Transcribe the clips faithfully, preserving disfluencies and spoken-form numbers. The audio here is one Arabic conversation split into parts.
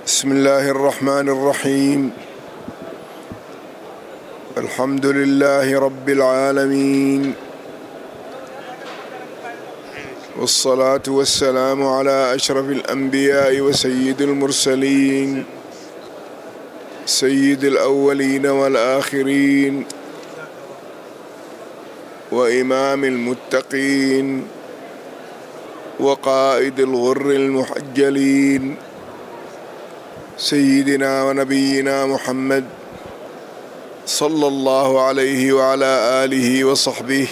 بسم الله الرحمن الرحيم. الحمد لله رب العالمين، والصلاة والسلام على أشرف الأنبياء وسيد المرسلين، سيد الأولين والآخرين، وإمام المتقين، وقائد الغر المحجلين، سيدنا ونبينا محمد صلى الله عليه وعلى آله وصحبه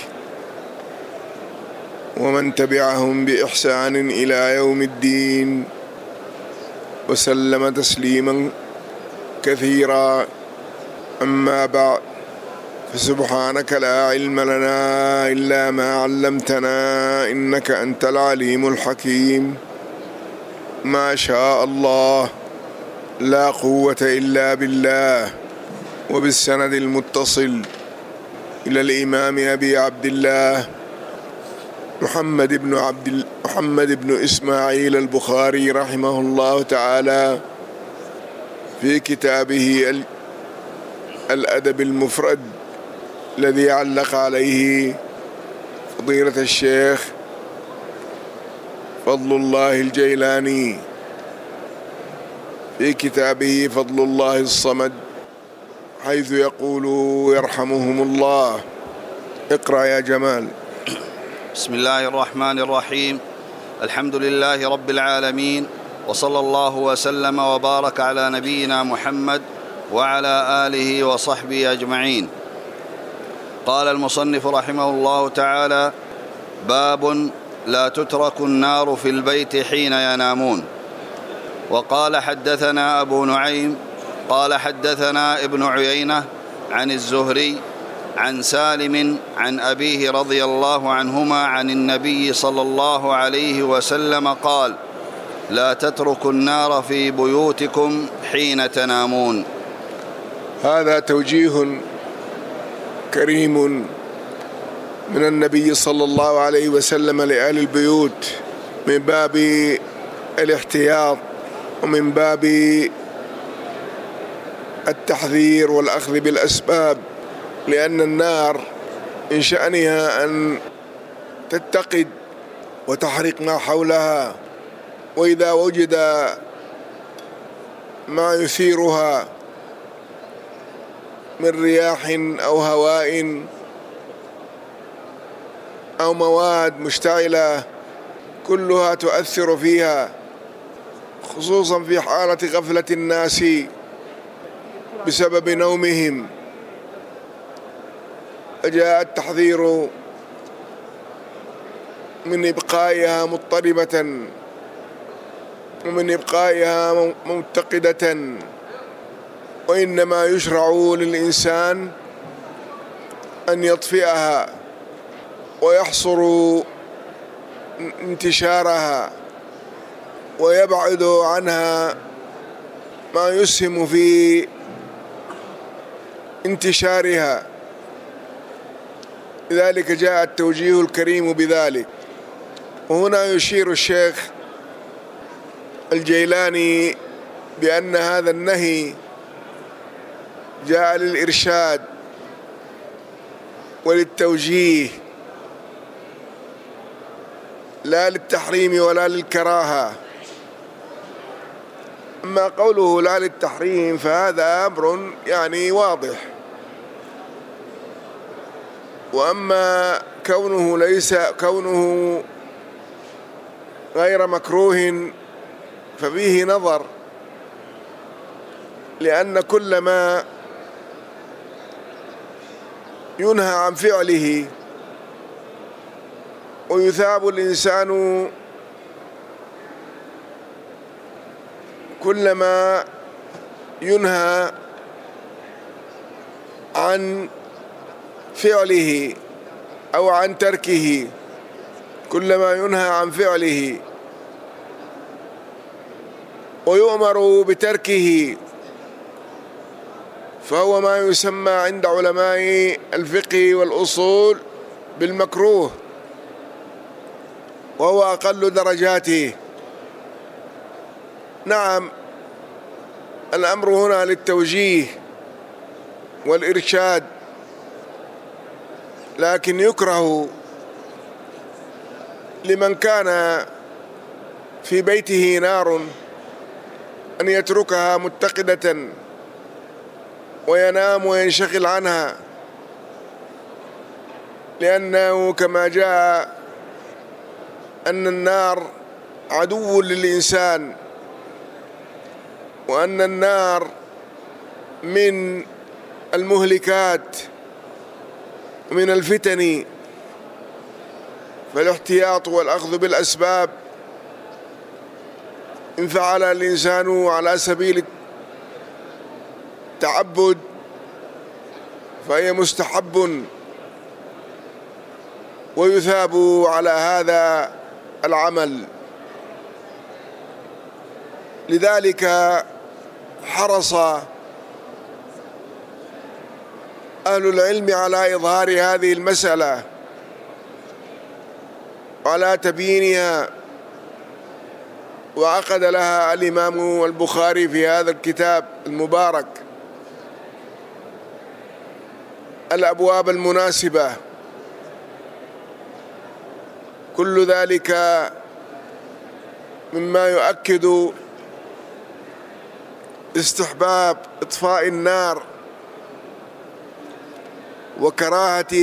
ومن تبعهم بإحسان إلى يوم الدين، وسلم تسليما كثيرا. أما بعد، فسبحانك لا علم لنا إلا ما علمتنا إنك أنت العليم الحكيم. ما شاء الله، لا قوة إلا بالله. وبالسند المتصل إلى الإمام أبي عبد الله محمد بن عبد محمد بن إسماعيل البخاري رحمه الله تعالى في كتابه الأدب المفرد، الذي علق عليه فضيلة الشيخ فضل الله الجيلاني في كتابه فضل الله الصمد، حيث يقول يرحمهم الله. اقرأ يا جمال. بسم الله الرحمن الرحيم. الحمد لله رب العالمين، وصلى الله وسلم وبارك على نبينا محمد وعلى آله وصحبه أجمعين. قال المصنف رحمه الله تعالى: باب لا تترك النار في البيت حين ينامون. وقال: حدثنا أبو نعيم قال حدثنا ابن عيينة عن الزهري عن سالم عن أبيه رضي الله عنهما عن النبي صلى الله عليه وسلم قال: لا تتركوا النار في بيوتكم حين تنامون. هذا توجيه كريم من النبي صلى الله عليه وسلم لأهل البيوت، من باب الاحتياط ومن باب التحذير والأخذ بالأسباب، لأن النار إن شأنها أن تتقد وتحرق ما حولها، وإذا وجد ما يثيرها من رياح أو هواء أو مواد مشتعلة كلها تؤثر فيها، خصوصا في حالة غفلة الناس بسبب نومهم. فجاء التحذير من إبقائها مضطربة ومن إبقائها متقدة، وإنما يشرع للإنسان أن يطفئها ويحصر انتشارها ويبعد عنها ما يسهم في انتشارها. لذلك جاء التوجيه الكريم بذلك. وهنا يشير الشيخ الجيلاني بأن هذا النهي جاء للإرشاد وللتوجيه، لا للتحريم ولا للكراهة. أما قوله لا للتحريم فهذا أمر يعني واضح، وأما كونه ليس كونه غير مكروه ففيه نظر، لأن كل ما ينهى عن فعله ويثاب الإنسان كلما ينهى عن فعله أو عن تركه، كلما ينهى عن فعله ويؤمر بتركه فهو ما يسمى عند علماء الفقه والأصول بالمكروه، وهو أقل درجاته. نعم، الأمر هنا للتوجيه والإرشاد، لكن يكره لمن كان في بيته نار أن يتركها متقدة وينام وينشغل عنها، لأنه كما جاء أن النار عدو للإنسان، وأن النار من المهلكات ومن الفتن، فالاحتياط والأخذ بالأسباب إن فعل الإنسان على سبيل التعبد فهي مستحب ويثاب على هذا العمل. لذلك حرص أهل العلم على إظهار هذه المسألة وعلى تبيينها، وعقد لها الإمام البخاري في هذا الكتاب المبارك الأبواب المناسبة. كل ذلك مما يؤكد استحباب إطفاء النار وكراهة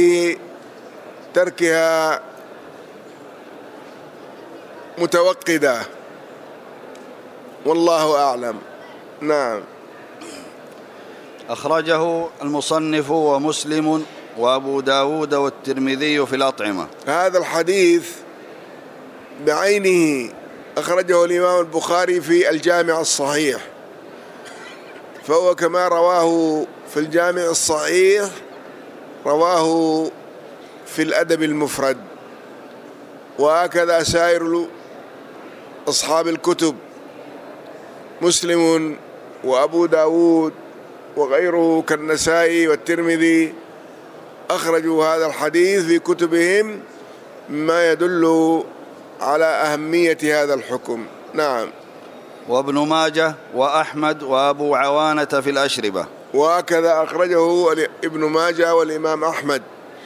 تركها متوقدة، والله أعلم. نعم. أخرجه المصنف ومسلم وأبو داود والترمذي في الأطعمة. هذا الحديث بعينه أخرجه الإمام البخاري في الجامع الصحيح، فهو كما رواه في الجامع الصحيح رواه في الأدب المفرد، وهكذا سائر أصحاب الكتب، مسلم وأبو داود وغيره كالنسائي والترمذي أخرجوا هذا الحديث في كتبهم، مما يدل على أهمية هذا الحكم. نعم. وابن ماجه وأحمد وأبو عوانة في الأشربة، وهكذا أخرجه ابن ماجه والإمام أحمد،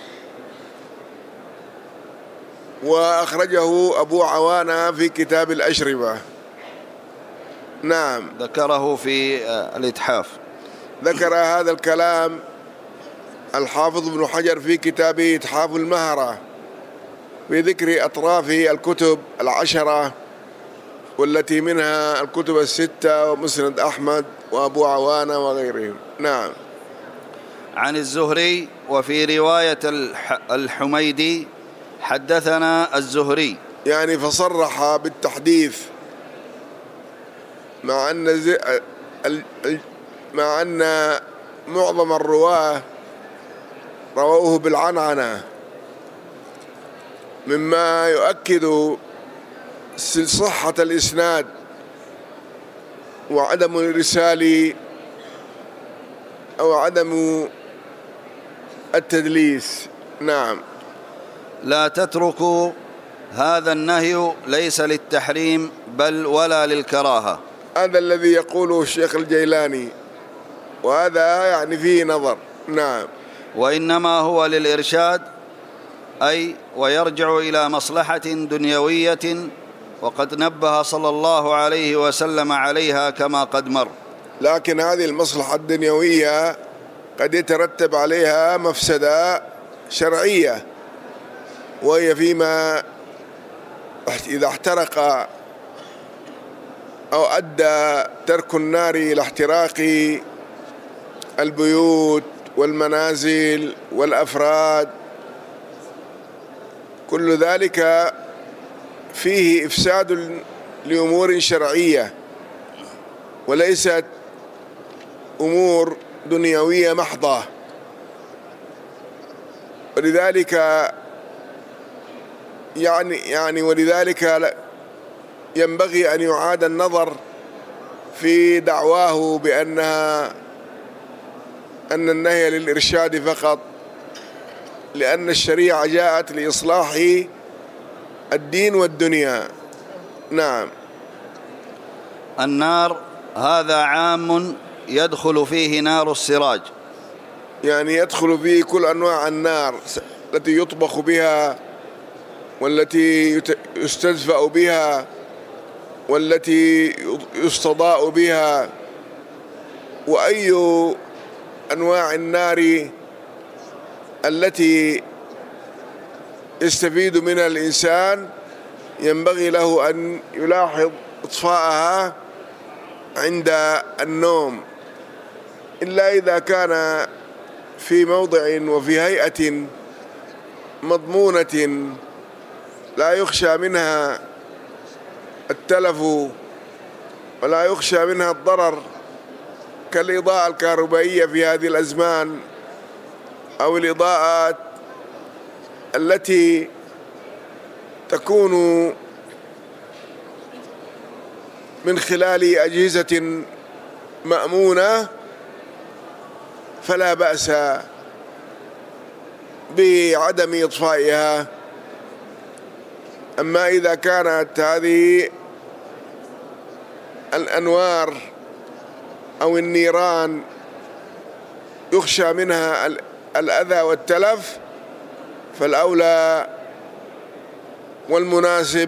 وأخرجه أبو عوانة في كتاب الأشربة. نعم. ذكره في الإتحاف. ذكر هذا الكلام الحافظ ابن حجر في كتابه إتحاف المهرة في ذكر أطراف الكتب العشرة، والتي منها الكتب الستة ومسند أحمد وأبو عوانة وغيرهم. نعم. عن الزهري. وفي رواية الحميدي حدثنا الزهري، يعني فصرح بالتحديث، مع أن مع أن معظم الرواة رووه بالعنعنة، مما يؤكد صحة الإسناد وعدم الإرسال أو عدم التدليس. نعم. لا تتركوا، هذا النهي ليس للتحريم بل ولا للكراهة. هذا الذي يقوله الشيخ الجيلاني، وهذا يعني فيه نظر. نعم. وإنما هو للإرشاد، أي ويرجع إلى مصلحة دنيوية، وقد نبه صلى الله عليه وسلم عليها كما قد مر. لكن هذه المصلحة الدنيوية قد يترتب عليها مفسدة شرعية، وهي فيما إذا احترق أو أدى ترك النار إلى احتراق البيوت والمنازل والأفراد، كل ذلك فيه إفساد لأمور شرعية وليست أمور دنيوية محضة. ولذلك يعني يعني ولذلك ينبغي أن يعاد النظر في دعواه بأنها أن النهي للإرشاد فقط، لأن الشريعة جاءت لإصلاح الدين والدنيا. نعم. النار هذا عام يدخل فيه نار السراج، يعني يدخل فيه كل أنواع النار التي يطبخ بها، والتي يستدفأ بها، والتي يستضاء بها، وأي أنواع النار التي يستفيد منها الإنسان ينبغي له أن يلاحظ إطفاءها عند النوم، إلا إذا كان في موضع وفي هيئة مضمونة لا يخشى منها التلف ولا يخشى منها الضرر، كالإضاءة الكهربائية في هذه الأزمان، أو الإضاءات التي تكون من خلال أجهزة مأمونة، فلا بأس بعدم إطفائها. أما إذا كانت هذه الأنوار أو النيران يخشى منها الأذى والتلف، فالأولى والمناسب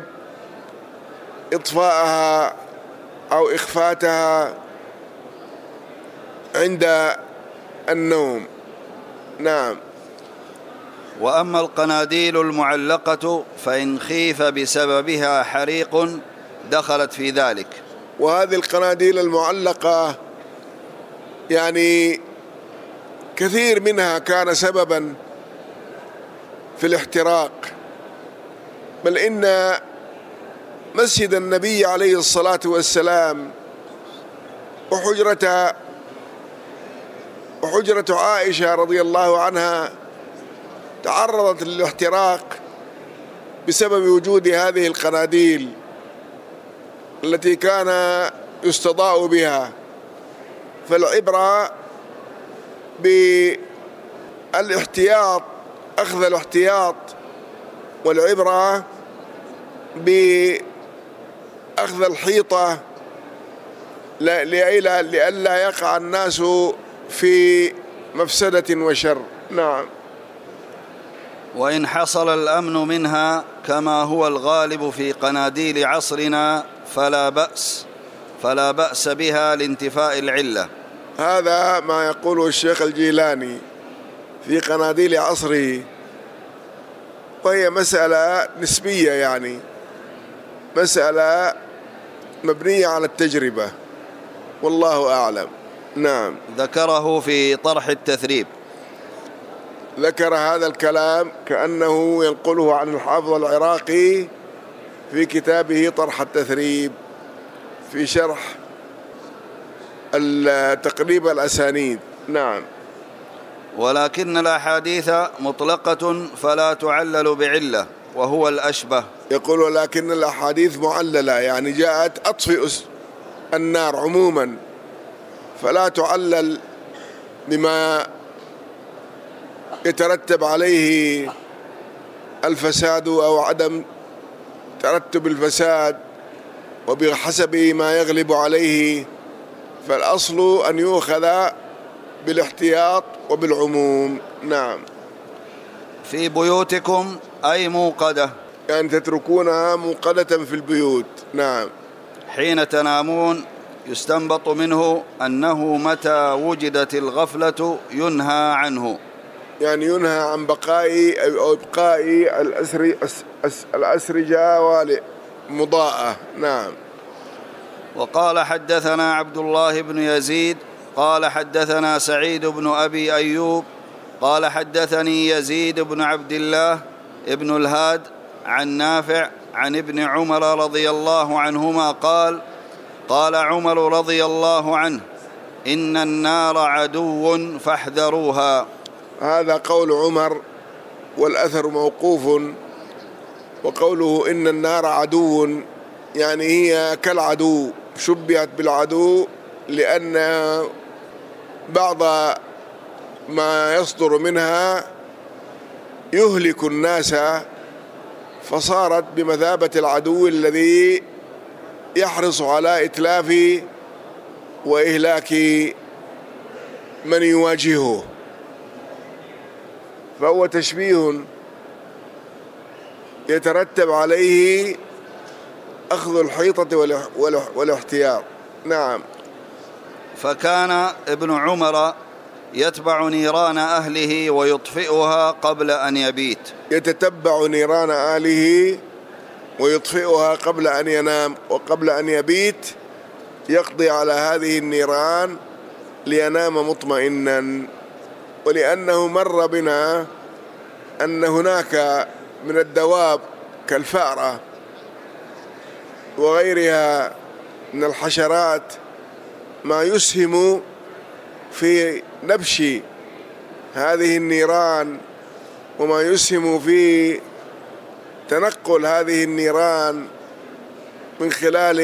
إطفاءها أو إخفاتها عند النوم. نعم. وأما القناديل المعلقة فإن خيف بسببها حريق دخلت في ذلك. وهذه القناديل المعلقة يعني كثير منها كان سببا في الاحتراق، بل إن مسجد النبي عليه الصلاة والسلام وحجرة وحجرة عائشة رضي الله عنها تعرضت للاحتراق بسبب وجود هذه القناديل التي كان يستضاء بها. فالعبرة بالاحتياط، أخذ الاحتياط، والعبرة بأخذ الحيطة لئلا يقع الناس في مفسدة وشر. نعم. وإن حصل الأمن منها كما هو الغالب في قناديل عصرنا فلا بأس فلا بأس بها لانتفاء العلة. هذا ما يقوله الشيخ الجيلاني في قناديل عصره، وهي مسألة نسبية، يعني مسألة مبنية على التجربة، والله أعلم. نعم. ذكره في طرح التثريب، ذكر هذا الكلام كأنه ينقله عن الحافظ العراقي في كتابه طرح التثريب في شرح تقريب الأسانيد. نعم. ولكن الأحاديث مطلقة فلا تعلل بعلة وهو الأشبه. يقول ولكن الأحاديث معللة، يعني جاءت أطفئ النار عموما، فلا تعلل بما يترتب عليه الفساد أو عدم ترتب الفساد، وبحسب ما يغلب عليه، فالأصل أن يؤخذ بالاحتياط وبالعموم. نعم. في بيوتكم أي موقدة، يعني تتركونها موقدة في البيوت. نعم. حين تنامون يستنبط منه أنه متى وجدت الغفلة ينهى عنه، يعني ينهى عن بقاء أو إبقاء الأسرجة والمضاءة. نعم. وقال حدثنا عبد الله بن يزيد قال حدثنا سعيد بن أبي أيوب قال حدثني يزيد بن عبد الله ابن الهاد عن نافع عن ابن عمر رضي الله عنهما قال قال عمر رضي الله عنه إن النار عدو فاحذروها. هذا قول عمر، والأثر موقوف. وقوله إن النار عدو يعني هي كالعدو، شبهت بالعدو لأن بعض ما يصدر منها يهلك الناس، فصارت بمثابة العدو الذي يحرص على إتلاف وإهلاك من يواجهه، فهو تشبيه يترتب عليه أخذ الحيطة والاحتياط. نعم. فكان ابن عمر يتبع نيران أهله ويطفئها قبل أن يبيت، يتتبع نيران أهله ويطفئها قبل أن ينام، وقبل أن يبيت يقضي على هذه النيران لينام مطمئنا. ولأنه مر بنا أن هناك من الدواب كالفأرة وغيرها من الحشرات ما يسهم في نبش هذه النيران، وما يسهم في تنقل هذه النيران من خلال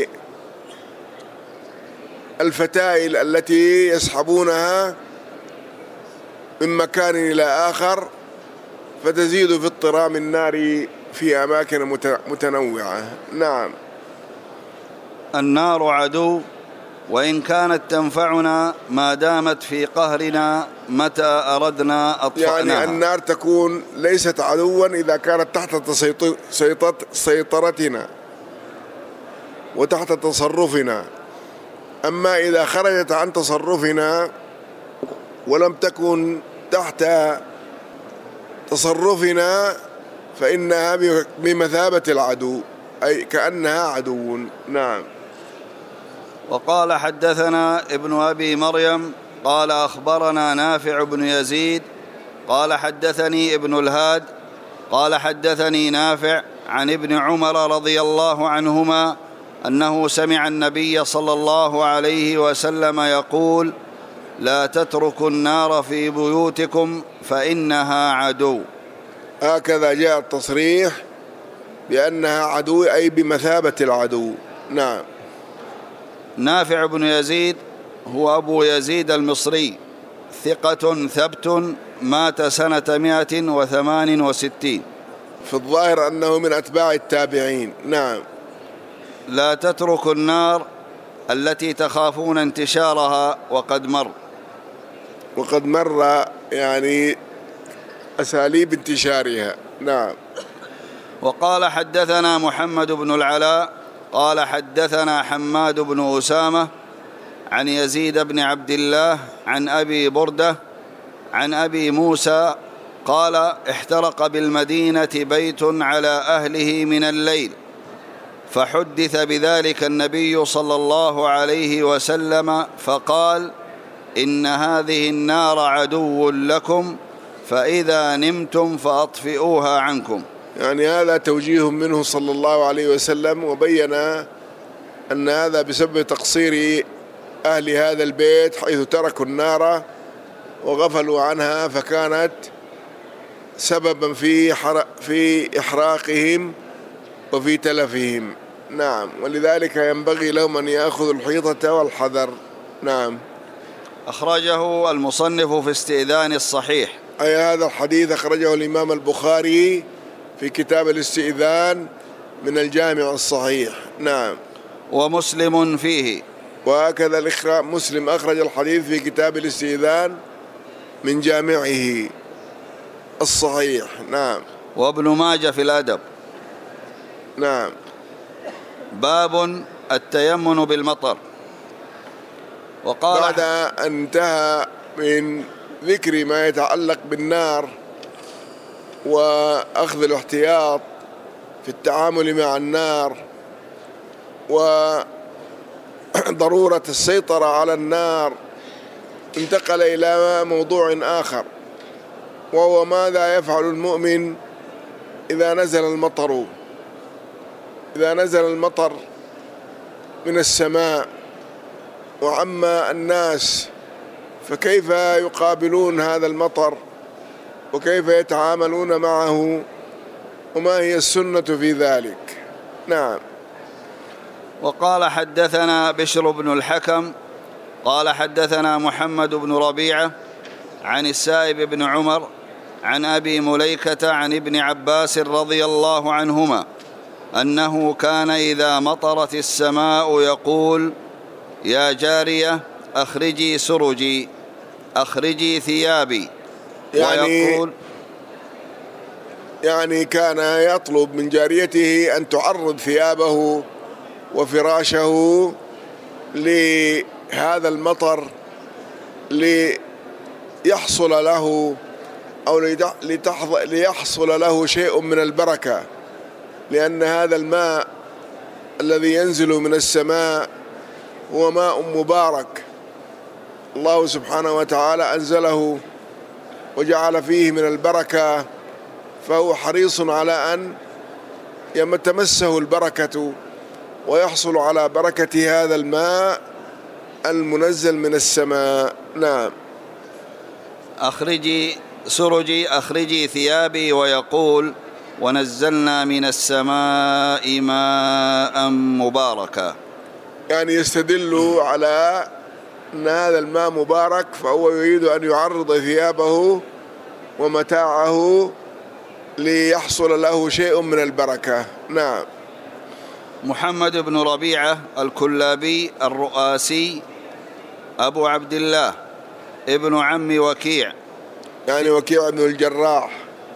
الفتائل التي يسحبونها من مكان إلى آخر، فتزيد في اضطرام النار في أماكن متنوعة. نعم. النار عدو وإن كانت تنفعنا ما دامت في قهرنا متى أردنا أطفأناها. يعني النار تكون ليست عدوا إذا كانت تحت سيطرتنا وتحت تصرفنا، أما إذا خرجت عن تصرفنا ولم تكن تحت تصرفنا فإنها بمثابة العدو، أي كأنها عدو. نعم. وقال حدثنا ابن أبي مريم قال أخبرنا نافع بن يزيد قال حدثني ابن الهاد قال حدثني نافع عن ابن عمر رضي الله عنهما أنه سمع النبي صلى الله عليه وسلم يقول: لا تتركوا النار في بيوتكم فإنها عدو. هكذا جاء التصريح بأنها عدو، أي بمثابة العدو. نعم. نافع بن يزيد هو أبو يزيد المصري، ثقة ثبت، مات سنة مائة وثمان وستين. في الظاهر أنه من أتباع التابعين. نعم. لا تتركوا النار التي تخافون انتشارها وقد مر. وقد مر يعني أساليب انتشارها. نعم. وقال حدثنا محمد بن العلاء قال حدثنا حماد بن أسامة عن يزيد بن عبد الله عن أبي بردة عن أبي موسى قال: احترق بالمدينة بيت على أهله من الليل، فحدث بذلك النبي صلى الله عليه وسلم فقال: إن هذه النار عدو لكم، فإذا نمتم فأطفئوها عنكم. يعني هذا توجيه منه صلى الله عليه وسلم، وبين أن هذا بسبب تقصير أهل هذا البيت حيث تركوا النار وغفلوا عنها، فكانت سببا في في إحراقهم وفي تلفهم. نعم. ولذلك ينبغي لهم أن يأخذوا الحيطة والحذر. نعم. أخرجه المصنف في استئذان الصحيح، أي هذا الحديث أخرجه الإمام البخاري في كتاب الاستئذان من الجامع الصحيح. نعم. ومسلم فيه، وهكذا الإخراج مسلم أخرج الحديث في كتاب الاستئذان من جامعه الصحيح. نعم. وابن ماجه في الأدب. نعم. باب التيمن بالمطر. وقال بعد أن انتهى من ذكر ما يتعلق بالنار وأخذ الاحتياط في التعامل مع النار وضرورة السيطرة على النار، انتقل إلى موضوع آخر، وهو ماذا يفعل المؤمن إذا نزل المطر إذا نزل المطر من السماء وعم الناس، فكيف يقابلون هذا المطر وكيف يتعاملون معه وما هي السنة في ذلك. نعم. وقال حدثنا بشر بن الحكم قال حدثنا محمد بن ربيعة عن السائب بن عمر عن أبي مليكة عن ابن عباس رضي الله عنهما أنه كان إذا مطرت السماء يقول: يا جارية أخرجي سرجي أخرجي ثيابي، يعني ويقول يعني كان يطلب من جاريته أن تعرض ثيابه وفراشه لهذا المطر ليحصل له أو ليحصل له شيء من البركة، لأن هذا الماء الذي ينزل من السماء هو ماء مبارك، الله سبحانه وتعالى أنزله وجعل فيه من البركة، فهو حريص على أن يتمسه البركة ويحصل على بركة هذا الماء المنزل من السماء. نعم. أخرجي سرجي أخرجي ثيابي، ويقول ونزلنا من السماء ماء مباركا، يعني يستدل على أن هذا الماء مبارك، فهو يريد أن يعرض ثيابه ومتاعه ليحصل له شيء من البركة. نعم. محمد بن ربيعة الكلابي الرؤاسي أبو عبد الله ابن عم وكيع، يعني وكيع بن الجراح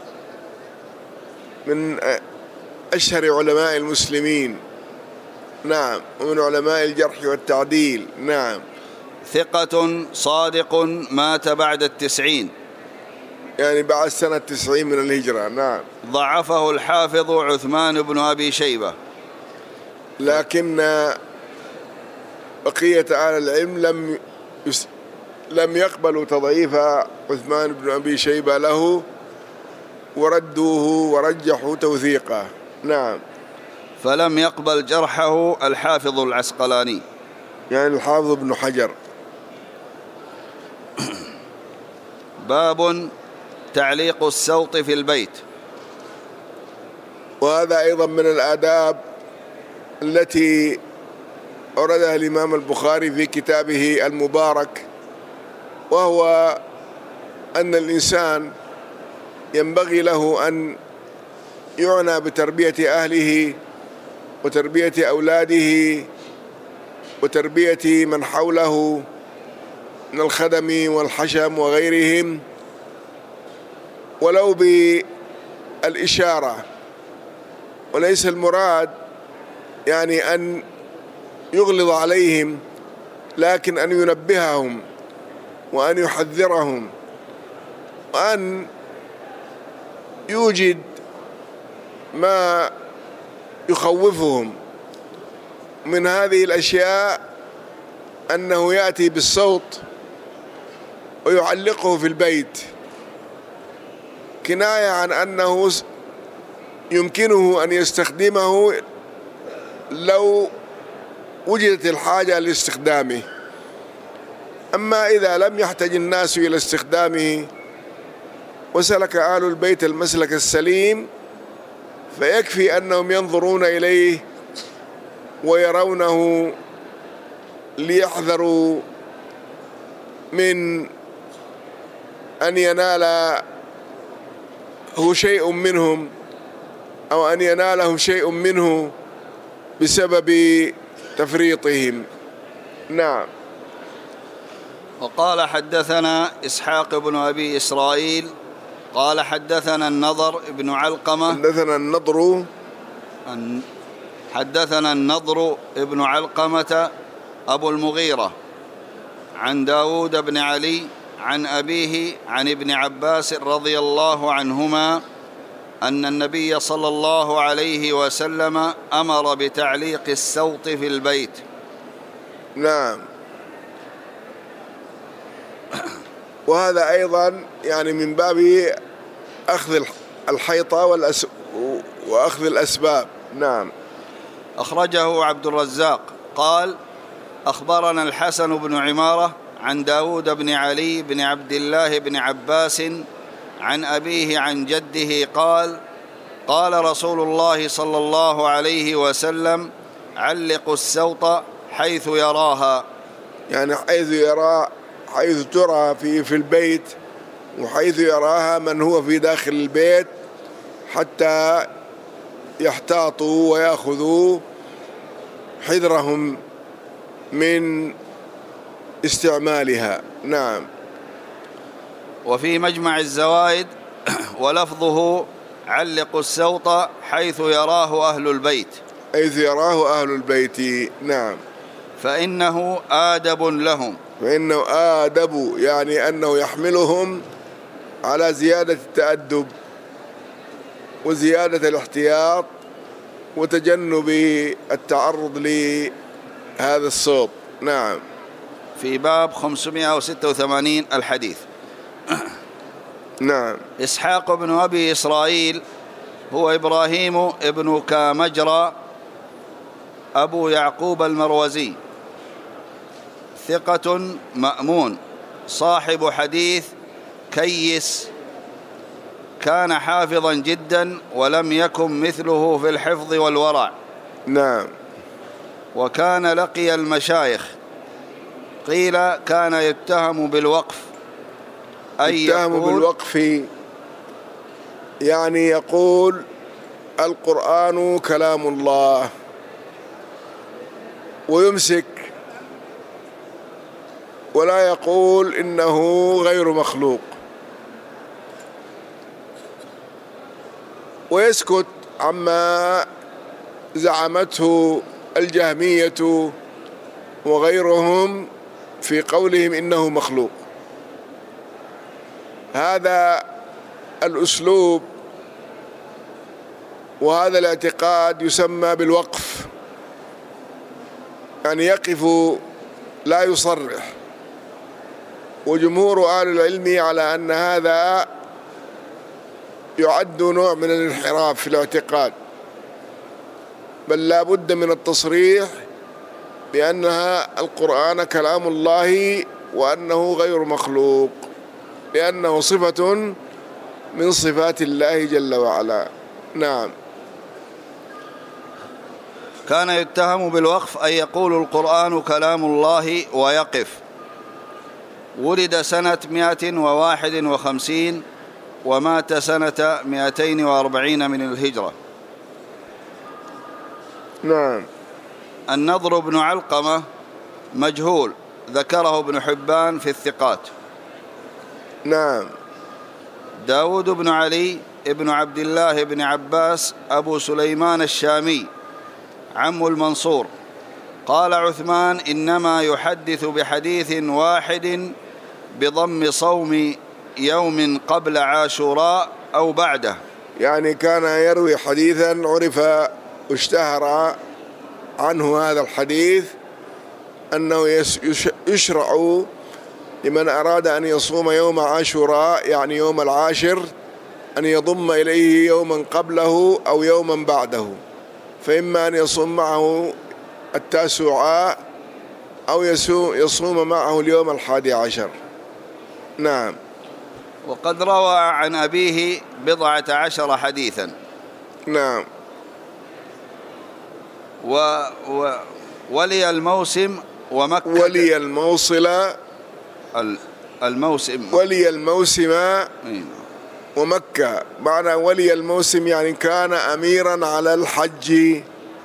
من أشهر علماء المسلمين. نعم. ومن علماء الجرح والتعديل. نعم. ثقة صادق مات بعد التسعين، يعني بعد سنة تسعين من الهجرة. نعم. ضعفه الحافظ عثمان بن أبي شيبة، لكن بقية أهل العلم لم يس... لم يقبلوا تضعيف عثمان بن أبي شيبة له، وردوه ورجحوا توثيقه. نعم. فلم يقبل جرحه الحافظ العسقلاني، يعني الحافظ ابن حجر. باب تعليق السوط في البيت. وهذا أيضا من الآداب التي أوردها الإمام البخاري في كتابه المبارك، وهو أن الإنسان ينبغي له أن يعنى بتربية أهله وتربية أولاده وتربية من حوله من الخدم والحشم وغيرهم، ولو بالإشارة، وليس المراد يعني أن يغلظ عليهم، لكن أن ينبههم وأن يحذرهم وأن يوجد ما يخوفهم. من هذه الأشياء أنه يأتي بالصوت ويعلقه في البيت، كناية عن أنه يمكنه أن يستخدمه لو وجدت الحاجة لاستخدامه. أما إذا لم يحتج الناس إلى استخدامه وسلك أهل البيت المسلك السليم، فيكفي أنهم ينظرون إليه ويرونه ليحذروا من أن يناله شيء منهم أو أن ينالهم شيء منه بسبب تفريطهم. نعم. وقال حدثنا إسحاق بن أبي إسرائيل قال حدثنا النضر بن علقمة حدثنا النضر حدثنا النضر بن علقمة أبو المغيرة عن داود بن علي عن أبيه عن ابن عباس رضي الله عنهما أن النبي صلى الله عليه وسلم أمر بتعليق السوط في البيت. نعم. وهذا أيضا يعني من باب أخذ الحيطة والأس... وأخذ الأسباب. نعم. أخرجه عبد الرزاق قال أخبرنا الحسن بن عمارة عن داود بن علي بن عبد الله بن عباس عن أبيه عن جده قال قال رسول الله صلى الله عليه وسلم علقوا السوط حيث يراها، يعني حيث يرى حيث ترى في في البيت وحيث يراها من هو في داخل البيت، حتى يحتاطوا ويأخذوا حذرهم من استعمالها. نعم. وفي مجمع الزوائد ولفظه علق السوط حيث يراه أهل البيت، حيث يراه أهل البيت. نعم. فإنه آدب لهم، فإنه آدب يعني أنه يحملهم على زيادة التأدب وزيادة الاحتياط وتجنب التعرض لهذا الصوت. نعم. في باب خمسمائة وستة وثمانين الحديث. نعم. إسحاق بن أبي إسرائيل هو إبراهيم ابن كامجرى أبو يعقوب المروزي، ثقة مأمون صاحب حديث كيس، كان حافظا جدا ولم يكن مثله في الحفظ والورع. نعم. وكان لقي المشايخ، قيل كان يتهم بالوقف، أي يتهم بالوقف يعني يقول القرآن كلام الله ويمسك ولا يقول إنه غير مخلوق، ويسكت عما زعمته الجهمية وغيرهم في قولهم إنه مخلوق. هذا الأسلوب وهذا الاعتقاد يسمى بالوقف، يعني يقف لا يصرح. وجمهور أهل العلم على أن هذا يعد نوع من الانحراف في الاعتقاد، بل لا بد من التصريح بأنها القرآن كلام الله وأنه غير مخلوق، لأنه صفة من صفات الله جل وعلا. نعم. كان يتهم بالوقف، أي يقول القرآن كلام الله ويقف. ولد سنة مائة وواحد وخمسين ومات سنة مائتين وأربعين من الهجرة. نعم. النضر بن علقمة مجهول، ذكره ابن حبان في الثقات. نعم. داود بن علي ابن عبد الله بن عباس أبو سليمان الشامي عم المنصور، قال عثمان إنما يحدث بحديث واحد بضم صوم يوم قبل عاشوراء أو بعده، يعني كان يروي حديثا عرف واشتهر عنه هذا الحديث أنه يشرع لمن أراد أن يصوم يوم عاشوراء يعني يوم العاشر أن يضم إليه يوما قبله أو يوما بعده، فإما أن يصوم معه التاسوعاء أو يصوم معه اليوم الحادي عشر. نعم. وقد روى عن أبيه بضعة عشر حديثا. نعم. و... و... ولي الموسم ومكة، ولي الموصل الموسم ولي الموسم ومكة. معنى ولي الموسم يعني كان أميرا على الحج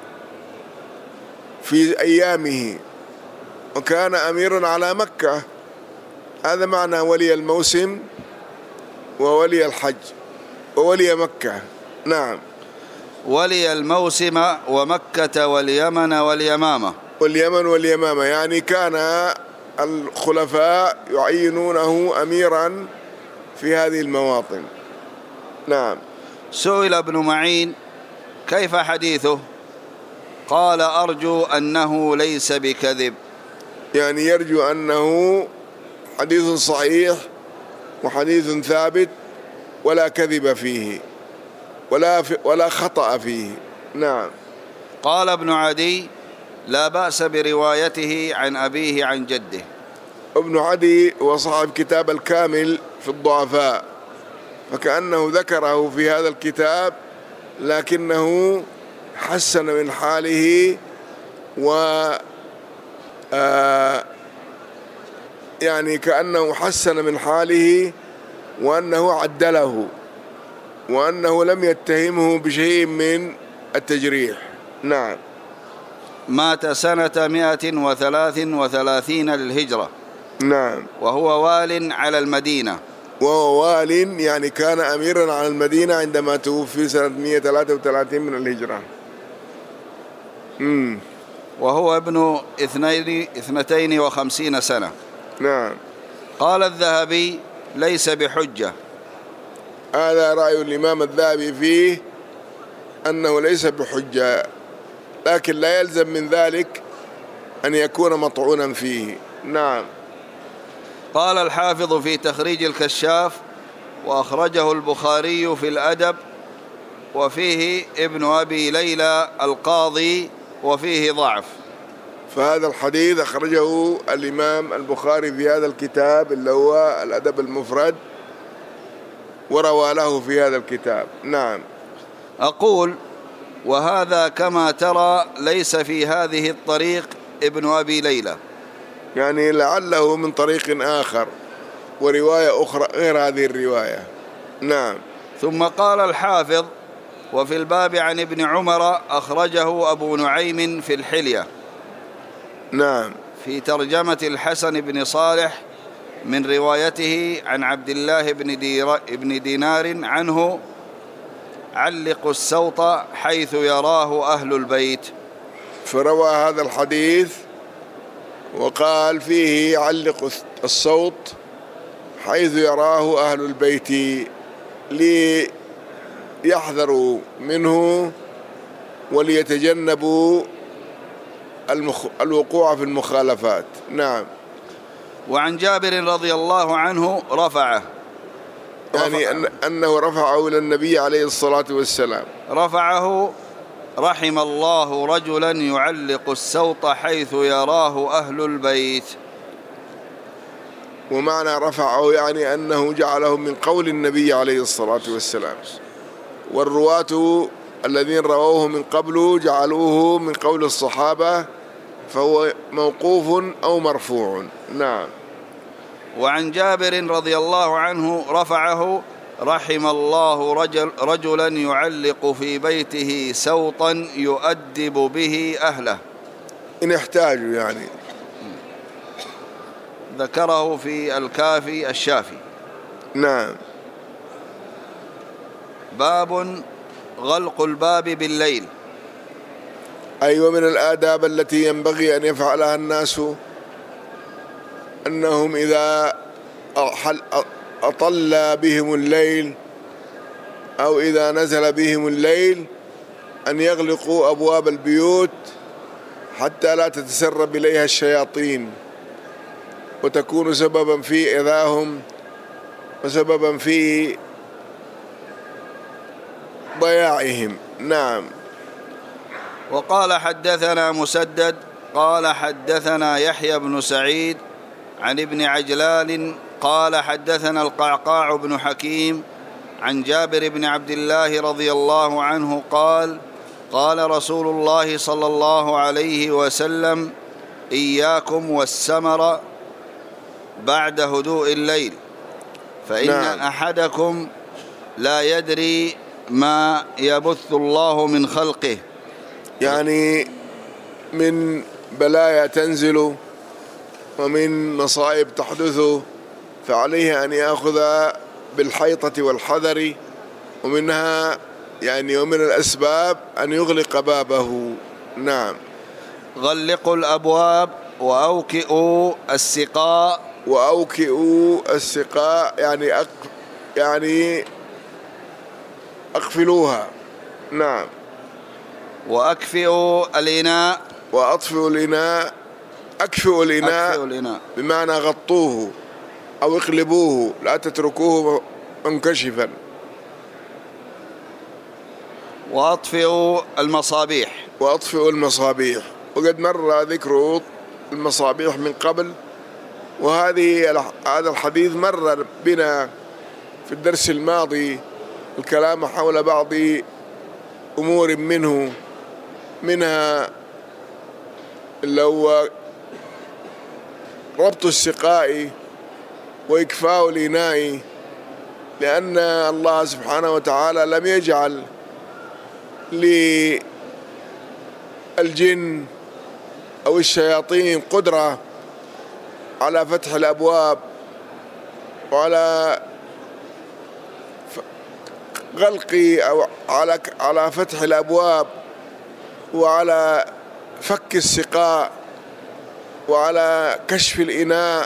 في أيامه، وكان أميرا على مكة. هذا معنى ولي الموسم وولي الحج وولي مكة. نعم. ولي الموسم ومكة واليمن واليمامة. واليمن واليمامة يعني كان الخلفاء يعينونه أميرا في هذه المواطن. نعم. سئل ابن معين كيف حديثه؟ قال أرجو أنه ليس بكذب، يعني يرجو أنه حديث صحيح وحديث ثابت ولا كذب فيه ولا ولا خطأ فيه. نعم. قال ابن عدي لا بأس بروايته عن أبيه عن جده. ابن عدي هو صاحب كتاب الكامل في الضعفاء، فكأنه ذكره في هذا الكتاب لكنه حسن من حاله و آه يعني كأنه حسن من حاله وأنه عدله وأنه لم يتهمه بشيء من التجريح. نعم. مات سنة مائة وثلاث وثلاثين للهجرة. نعم. وهو وال على المدينة. وهو وال يعني كان أميرا على المدينة عندما توفي سنة مائة وثلاثة وثلاثين من الهجرة. مم. وهو ابن اثنين اثنتين وخمسين سنة. نعم. قال الذهبي: ليس بحجة. هذا رأي الإمام الذهبي فيه أنه ليس بحجة، لكن لا يلزم من ذلك أن يكون مطعونا فيه. نعم. قال الحافظ في تخريج الكشاف: وأخرجه البخاري في الأدب، وفيه ابن أبي ليلى القاضي، وفيه ضعف. فهذا الحديث أخرجه الإمام البخاري في هذا الكتاب اللي هو الأدب المفرد، وروى له في هذا الكتاب. نعم. أقول: وهذا كما ترى ليس في هذه الطريق ابن أبي ليلى، يعني لعله من طريق آخر ورواية أخرى غير هذه الرواية. نعم. ثم قال الحافظ: وفي الباب عن ابن عمر أخرجه أبو نعيم في الحلية. نعم. في ترجمة الحسن بن صالح من روايته عن عبد الله بن دينار عنه: علقوا السوط حيث يراه أهل البيت. فروى هذا الحديث وقال فيه: علقوا الصوت حيث يراه أهل البيت، ليحذروا منه وليتجنبوا المخ... الوقوع في المخالفات. نعم. وعن جابر رضي الله عنه رفعه، يعني أن أنه رفعه إلى النبي عليه الصلاة والسلام. رفعه: رحم الله رجلا يعلق السوط حيث يراه أهل البيت. ومعنى رفعه يعني أنه جعله من قول النبي عليه الصلاة والسلام، والرواة الذين رووه من قبله جعلوه من قول الصحابة، فهو موقوف أو مرفوع. نعم. وعن جابر رضي الله عنه رفعه: رحم الله رجل رجلا يعلق في بيته سوطا يؤدب به أهله، إن احتاجوا يعني. ذكره في الكافي الشافي. نعم. باب غلق الباب بالليل. أيوة، من الآداب التي ينبغي أن يفعلها الناس أنهم إذا أطل بهم الليل أو إذا نزل بهم الليل أن يغلقوا أبواب البيوت حتى لا تتسرب إليها الشياطين وتكون سببا في إيذائهم وسببا في ضياعهم. نعم. وقال: حدثنا مسدد قال حدثنا يحيى بن سعيد عن ابن عجلان قال حدثنا القعقاع بن حكيم عن جابر بن عبد الله رضي الله عنه قال: قال رسول الله صلى الله عليه وسلم: إياكم والسمر بعد هدوء الليل، فإن نعم. أحدكم لا يدري ما يبث الله من خلقه. يعني من بلايا تنزل ومن مصائب تحدث، فعليه أن يأخذ بالحيطة والحذر، ومنها يعني ومن الأسباب أن يغلق بابه. نعم. غلقوا الأبواب وأوكئوا السقاء. وأوكئوا السقاء يعني أق... يعني أقفلوها. نعم. وأكفئوا الإناء. وأطفئوا الإناء. أكفئوا الإناء, أكفئوا الإناء بمعنى غطوه أو اقلبوه، لا تتركوه منكشفا. وأطفئوا المصابيح. وأطفئوا المصابيح، وقد مر ذكر المصابيح من قبل، وهذه هذا الحديث مر بنا في الدرس الماضي الكلام حول بعض أمور منه، منها اللي هو ربط السقاء وإكفاء الإناء، لأن الله سبحانه وتعالى لم يجعل للجن أو الشياطين قدرة على فتح الأبواب وعلى غلق أو على على فتح الأبواب وعلى فك السقاء وعلى كشف الإناء،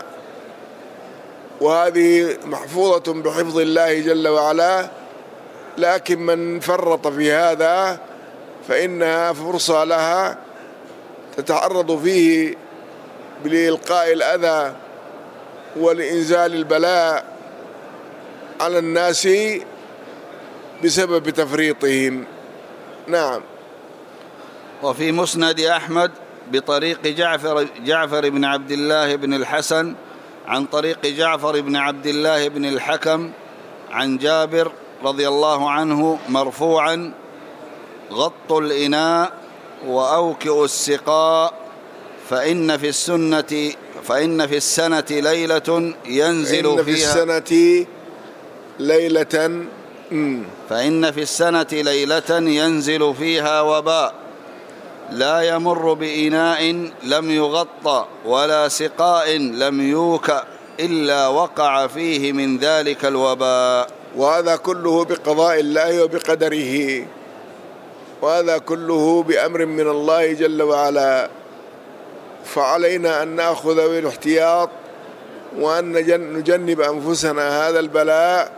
وهذه محفوظة بحفظ الله جل وعلا. لكن من فرط في هذا فإنها فرصة لها تتعرض فيه بإلقاء الأذى ولإنزال البلاء على الناس بسبب تفريطهم. نعم. وفي مسند أحمد بطريق جعفر جعفر بن عبد الله بن الحسن عن طريق جعفر بن عبد الله بن الحكم عن جابر رضي الله عنه مرفوعا: غطوا الإناء وأوكئوا السقاء فإن في السنة فإن في السنة ليلة ينزل فإن فيها في السنة ليلة فإن في السنة ليلة ينزل فيها وباء لا يمر بإناء لم يغطى ولا سقاء لم يوكأ إلا وقع فيه من ذلك الوباء. وهذا كله بقضاء الله وبقدره، وهذا كله بأمر من الله جل وعلا. فعلينا أن نأخذ بالاحتياط وأن نجنب أنفسنا هذا البلاء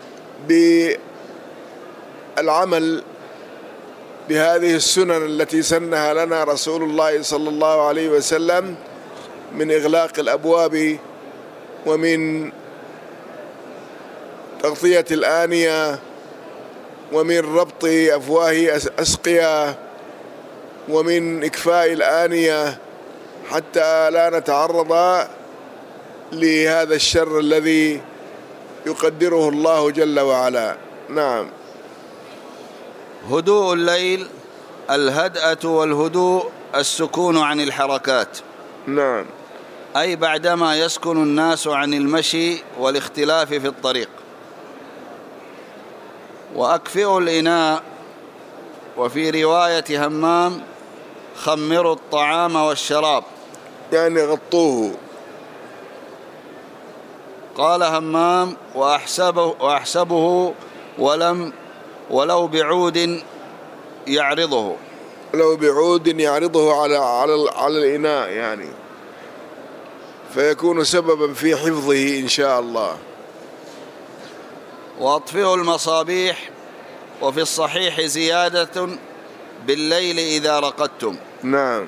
بالعمل بهذه السنن التي سنها لنا رسول الله صلى الله عليه وسلم من إغلاق الأبواب ومن تغطية الآنية ومن ربط أفواه أسقية ومن إكفاء الآنية حتى لا نتعرض لهذا الشر الذي يقدره الله جل وعلا. نعم. هدوء الليل الهدأة والهدوء السكون عن الحركات. نعم. أي بعدما يسكن الناس عن المشي والاختلاف في الطريق. وأكفئوا الإناء، وفي رواية همام: خمروا الطعام والشراب، يعني غطوه. قال همام: وأحسبه, وأحسبه ولم ولو بعود يعرضه لو بعود يعرضه على على على الإناء، يعني فيكون سببا في حفظه إن شاء الله. وأطفئوا المصابيح، وفي الصحيح زيادة: بالليل إذا رقدتم. نعم.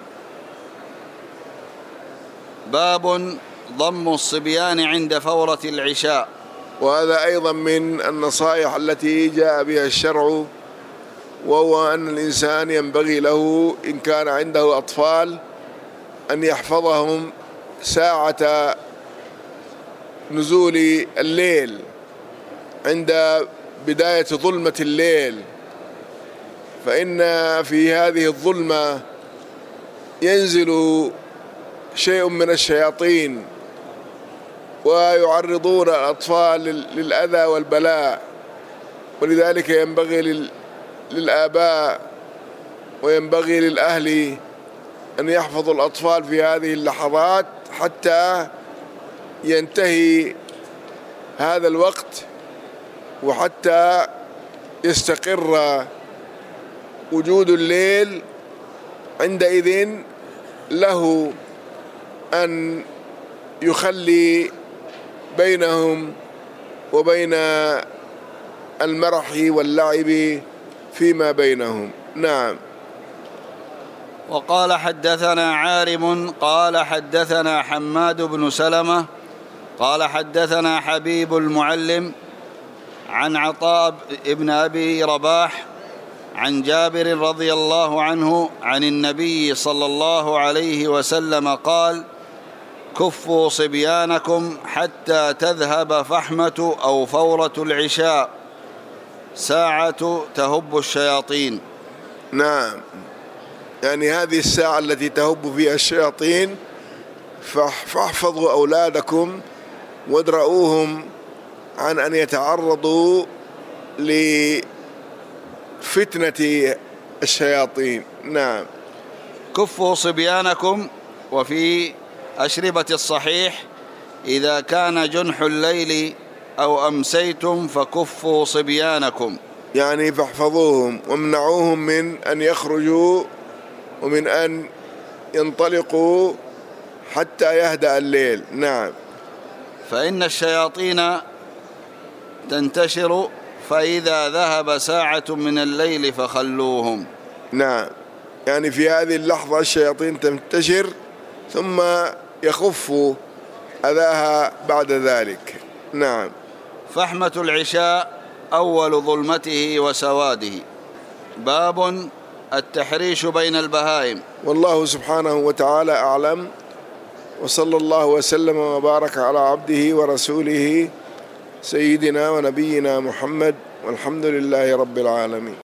باب ضم الصبيان عند فورة العشاء. وهذا أيضا من النصائح التي جاء بها الشرع، وهو أن الإنسان ينبغي له إن كان عنده أطفال أن يحفظهم ساعة نزول الليل عند بداية ظلمة الليل، فإن في هذه الظلمة ينزل شيء من الشياطين ويعرضون الأطفال للأذى والبلاء، ولذلك ينبغي للآباء وينبغي للأهل أن يحفظوا الأطفال في هذه اللحظات حتى ينتهي هذا الوقت وحتى يستقر وجود الليل. عندئذ له أن يخلي بينهم وبين المرح واللعب فيما بينهم. نعم. وقال حدثنا عارم قال حدثنا حماد بن سلمة قال حدثنا حبيب المعلم عن عطاء بن أبي رباح عن جابر رضي الله عنه عن النبي صلى الله عليه وسلم قال: كفوا صبيانكم حتى تذهب فحمة أو فورة العشاء، ساعة تهب الشياطين. نعم، يعني هذه الساعة التي تهب فيها الشياطين، فاحفظوا أولادكم وادرؤوهم عن أن يتعرضوا لفتنة الشياطين. نعم. كفوا صبيانكم وفي أشربة الصحيح: إذا كان جنح الليل أو أمسيتم فكفوا صبيانكم، يعني فاحفظوهم وامنعوهم من أن يخرجوا ومن أن ينطلقوا حتى يهدأ الليل. نعم. فإن الشياطين تنتشر، فإذا ذهب ساعة من الليل فخلوهم. نعم، يعني في هذه اللحظة الشياطين تنتشر ثم يخف أذاها بعد ذلك. نعم. فحمة العشاء أول ظلمته وسواده. باب التحريش بين البهائم. والله سبحانه وتعالى أعلم، وصلى الله وسلم وبارك على عبده ورسوله سيدنا ونبينا محمد، والحمد لله رب العالمين.